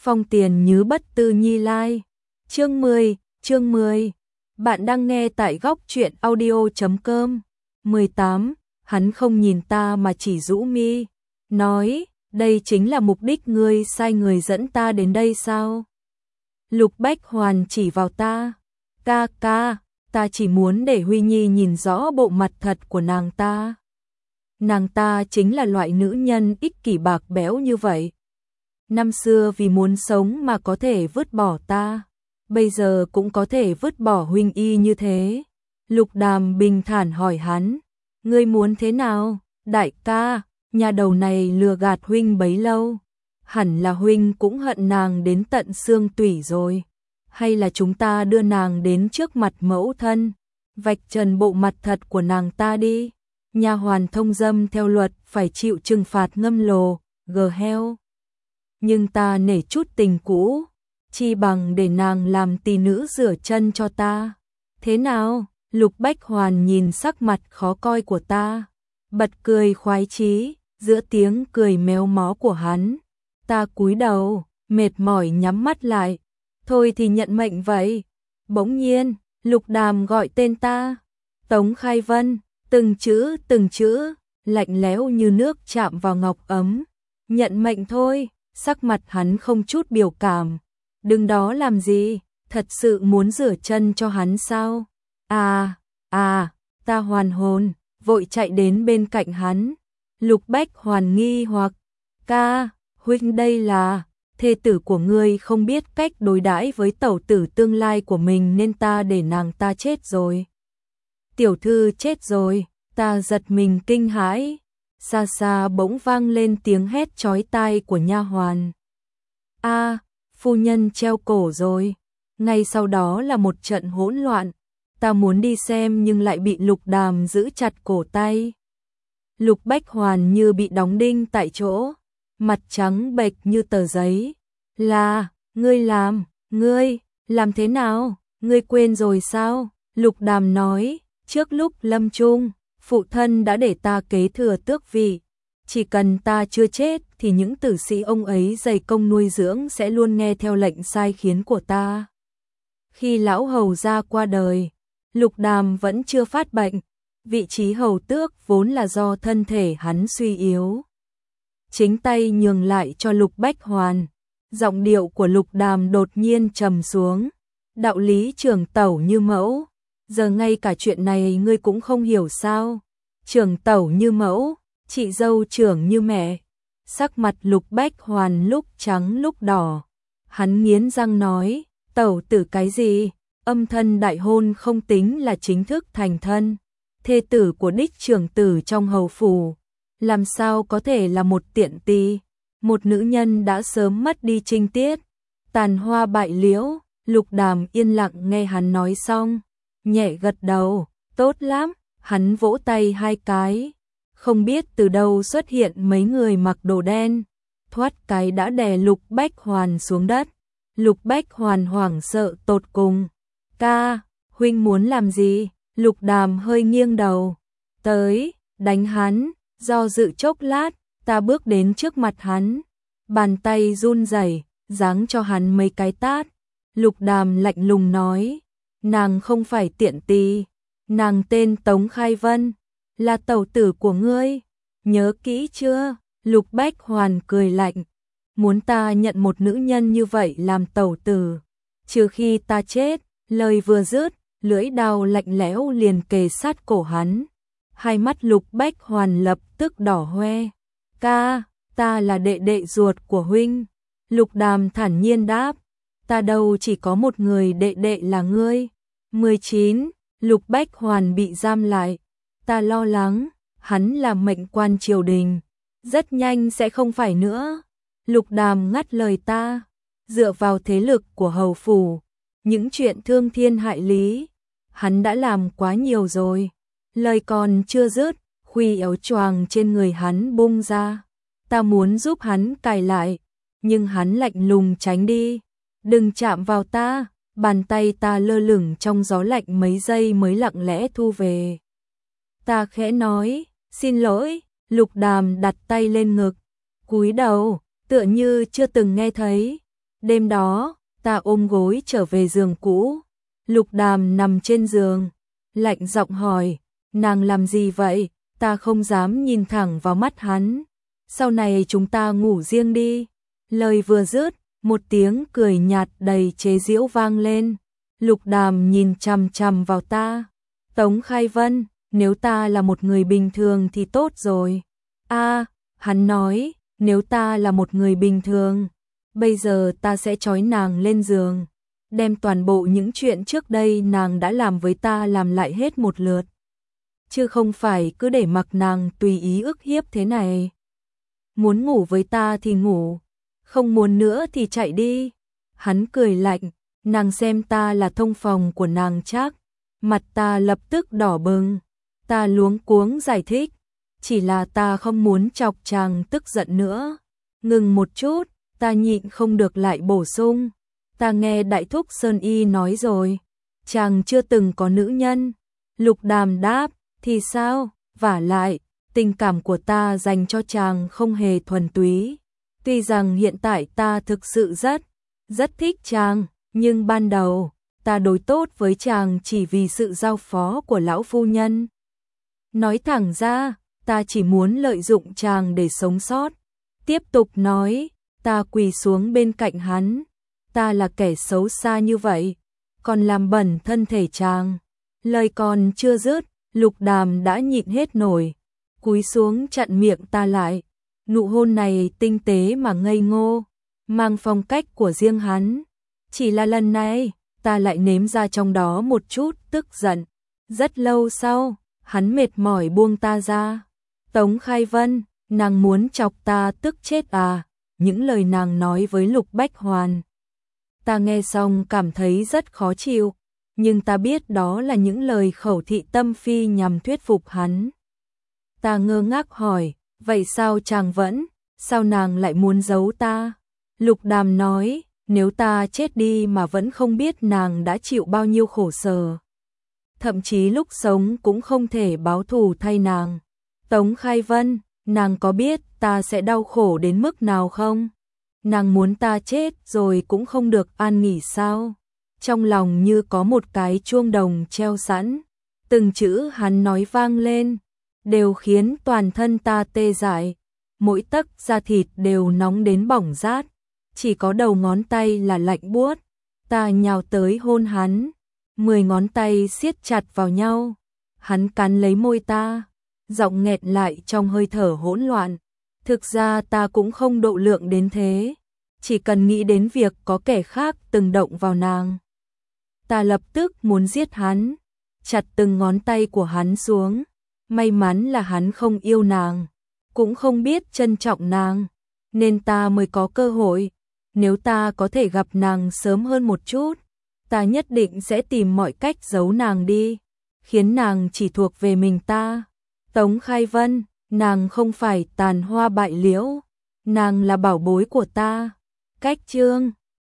Phong tiền như bất tư nhi lai. Chương 10. Bạn đang nghe tại góc truyện audio.com. 18. Hắn không nhìn ta mà chỉ rũ mi, nói, đây chính là mục đích ngươi sai người dẫn ta đến đây sao? Lục Bách Hoàn chỉ vào ta. Ca, ta chỉ muốn để Huy Nhi nhìn rõ bộ mặt thật của nàng ta. Nàng ta chính là loại nữ nhân ích kỷ bạc bẽo như vậy. Năm xưa vì muốn sống mà có thể vứt bỏ ta, bây giờ cũng có thể vứt bỏ huynh y như thế. Lục Đàm bình thản hỏi hắn, ngươi muốn thế nào? Đại ca, nhà đầu này lừa gạt huynh bấy lâu, hẳn là huynh cũng hận nàng đến tận xương tủy rồi. Hay là chúng ta đưa nàng đến trước mặt mẫu thân, vạch trần bộ mặt thật của nàng ta đi. Nha hoàn thông dâm theo luật phải chịu trừng phạt ngâm lồ, gờ heo. Nhưng ta nể chút tình cũ, chi bằng để nàng làm tỳ nữ rửa chân cho ta. Thế nào? Lục Bách Hoàn nhìn sắc mặt khó coi của ta, bật cười khoái chí, giữa tiếng cười méo mó của hắn. Ta cúi đầu, mệt mỏi nhắm mắt lại. Thôi thì nhận mệnh vậy. Bỗng nhiên, Lục Đàm gọi tên ta. Tống Khai Vân, từng chữ, lạnh lẽo như nước chạm vào ngọc ấm. Nhận mệnh thôi, sắc mặt hắn không chút biểu cảm. Đừng đó làm gì, thật sự muốn rửa chân cho hắn sao? Ta hoàn hồn, vội chạy đến bên cạnh hắn. Lục Bách Hoàn nghi hoặc, ca, huynh đây là, thê tử của ngươi không biết cách đối đãi với tẩu tử tương lai của mình nên ta để nàng ta chết rồi. Tiểu thư chết rồi, ta giật mình kinh hãi, xa xa bỗng vang lên tiếng hét chói tai của nha hoàn. Phu nhân treo cổ rồi. Ngay sau đó là một trận hỗn loạn, ta muốn đi xem nhưng lại bị Lục Đàm giữ chặt cổ tay. Lục Bách Hoàn như bị đóng đinh tại chỗ, mặt trắng bệch như tờ giấy. Là, ngươi làm thế nào? Ngươi quên rồi sao? Lục Đàm nói, trước lúc lâm chung, phụ thân đã để ta kế thừa tước vị. Chỉ cần ta chưa chết thì những tử sĩ ông ấy dày công nuôi dưỡng sẽ luôn nghe theo lệnh sai khiến của ta. Khi lão hầu gia qua đời, Lục Đàm vẫn chưa phát bệnh, vị trí hầu tước vốn là do thân thể hắn suy yếu. Chính tay nhường lại cho Lục Bách Hoàn, giọng điệu của Lục Đàm đột nhiên trầm xuống. Đạo lý trưởng tẩu như mẫu, giờ ngay cả chuyện này ngươi cũng không hiểu sao? Trưởng tẩu như mẫu, chị dâu trưởng như mẹ. Sắc mặt Lục Bách Hoàn lúc trắng lúc đỏ. Hắn nghiến răng nói, tẩu tử cái gì? Âm thân đại hôn không tính là chính thức thành thân. Thê tử của đích trưởng tử trong hầu phủ, làm sao có thể là một tiện tỳ? Một nữ nhân đã sớm mất đi trinh tiết, tàn hoa bại liễu. Lục Đàm yên lặng nghe hắn nói xong, nhẹ gật đầu, tốt lắm. Hắn vỗ tay hai cái, không biết từ đâu xuất hiện mấy người mặc đồ đen, thoát cái đã đè Lục Bách Hoàn xuống đất. Lục Bách Hoàn hoảng sợ tột cùng. Ca, huynh muốn làm gì? Lục Đàm hơi nghiêng đầu. Tới, đánh hắn. Do dự chốc lát, ta bước đến trước mặt hắn, bàn tay run rẩy, giáng cho hắn mấy cái tát. Lục Đàm lạnh lùng nói, nàng không phải tiện tỳ, nàng tên Tống Khai Vân, là tẩu tử của ngươi, nhớ kỹ chưa? Lục Bách Hoàn cười lạnh, muốn ta nhận một nữ nhân như vậy làm tẩu tử, trừ khi ta chết. Lời vừa dứt, lưỡi đao lạnh lẽo liền kề sát cổ hắn. Hai mắt Lục Bách Hoàn lập tức đỏ hoe. Ca, ta là đệ đệ ruột của huynh. Lục Đàm thản nhiên đáp, ta đâu chỉ có một người đệ đệ là ngươi. 19. Lục Bách Hoàn bị giam lại. Ta lo lắng, hắn là mệnh quan triều đình, rất nhanh sẽ không phải nữa. Lục Đàm ngắt lời ta, dựa vào thế lực của hầu phủ, những chuyện thương thiên hại lý, hắn đã làm quá nhiều rồi. Lời còn chưa dứt, khuy áo choàng trên người hắn bung ra. Ta muốn giúp hắn cài lại, nhưng hắn lạnh lùng tránh đi. Đừng chạm vào ta. Bàn tay ta lơ lửng trong gió lạnh mấy giây mới lặng lẽ thu về. Ta khẽ nói, xin lỗi. Lục Đàm đặt tay lên ngực, cúi đầu, tựa như chưa từng nghe thấy. Đêm đó, ta ôm gối trở về giường cũ. Lục Đàm nằm trên giường, lạnh giọng hỏi, nàng làm gì vậy? Ta không dám nhìn thẳng vào mắt hắn. Sau này chúng ta ngủ riêng đi. Lời vừa dứt, một tiếng cười nhạt đầy chế giễu vang lên. Lục Đàm nhìn chằm chằm vào ta. Tống Khai Vân, nếu ta là một người bình thường thì tốt rồi. Hắn nói, nếu ta là một người bình thường, bây giờ ta sẽ trói nàng lên giường, đem toàn bộ những chuyện trước đây nàng đã làm với ta làm lại hết một lượt. Chứ không phải cứ để mặc nàng tùy ý ức hiếp thế này. Muốn ngủ với ta thì ngủ, không muốn nữa thì chạy đi. Hắn cười lạnh, nàng xem ta là thông phòng của nàng chắc. Mặt ta lập tức đỏ bừng. Ta luống cuống giải thích, chỉ là ta không muốn chọc chàng tức giận nữa. Ngừng một chút, ta nhịn không được lại bổ sung. Ta nghe đại thúc Sơn Y nói rồi, chàng chưa từng có nữ nhân. Lục Đàm đáp, thì sao? Vả lại, tình cảm của ta dành cho chàng không hề thuần túy. Tuy rằng hiện tại ta thực sự rất thích chàng, nhưng ban đầu, ta đối tốt với chàng chỉ vì sự giao phó của lão phu nhân. Nói thẳng ra, ta chỉ muốn lợi dụng chàng để sống sót. Tiếp tục nói, ta quỳ xuống bên cạnh hắn. Ta là kẻ xấu xa như vậy, còn làm bẩn thân thể chàng. Lời còn chưa dứt, Lục Đàm đã nhịn hết nổi, cúi xuống chặn miệng ta lại. Nụ hôn này tinh tế mà ngây ngô, mang phong cách của riêng hắn. Chỉ là lần này, ta lại nếm ra trong đó một chút tức giận. Rất lâu sau, hắn mệt mỏi buông ta ra. Tống Khai Vân, nàng muốn chọc ta tức chết à? Những lời nàng nói với Lục Bách Hoàn. Ta nghe xong cảm thấy rất khó chịu, nhưng ta biết đó là những lời khẩu thị tâm phi nhằm thuyết phục hắn. Ta ngơ ngác hỏi, vậy sao chàng vẫn, sao nàng lại muốn giấu ta? Lục Đàm nói, nếu ta chết đi mà vẫn không biết nàng đã chịu bao nhiêu khổ sở. Thậm chí lúc sống cũng không thể báo thù thay nàng. Tống Khai Vân, nàng có biết ta sẽ đau khổ đến mức nào không? Nàng muốn ta chết rồi cũng không được an nghỉ sao? Trong lòng như có một cái chuông đồng treo sẵn. Từng chữ hắn nói vang lên, đều khiến toàn thân ta tê dại. Mỗi tấc da thịt đều nóng đến bỏng rát. Chỉ có đầu ngón tay là lạnh buốt. Ta nhào tới hôn hắn. 10 ngón tay siết chặt vào nhau. Hắn cắn lấy môi ta, giọng nghẹn lại trong hơi thở hỗn loạn. Thực ra ta cũng không độ lượng đến thế. Chỉ cần nghĩ đến việc có kẻ khác từng động vào nàng, ta lập tức muốn giết hắn, chặt từng ngón tay của hắn xuống. May mắn là hắn không yêu nàng, cũng không biết trân trọng nàng, nên ta mới có cơ hội. Nếu ta có thể gặp nàng sớm hơn một chút, ta nhất định sẽ tìm mọi cách giấu nàng đi, khiến nàng chỉ thuộc về mình ta. Tống Khai Vân, nàng không phải tàn hoa bại liễu, nàng là bảo bối của ta. Cách chương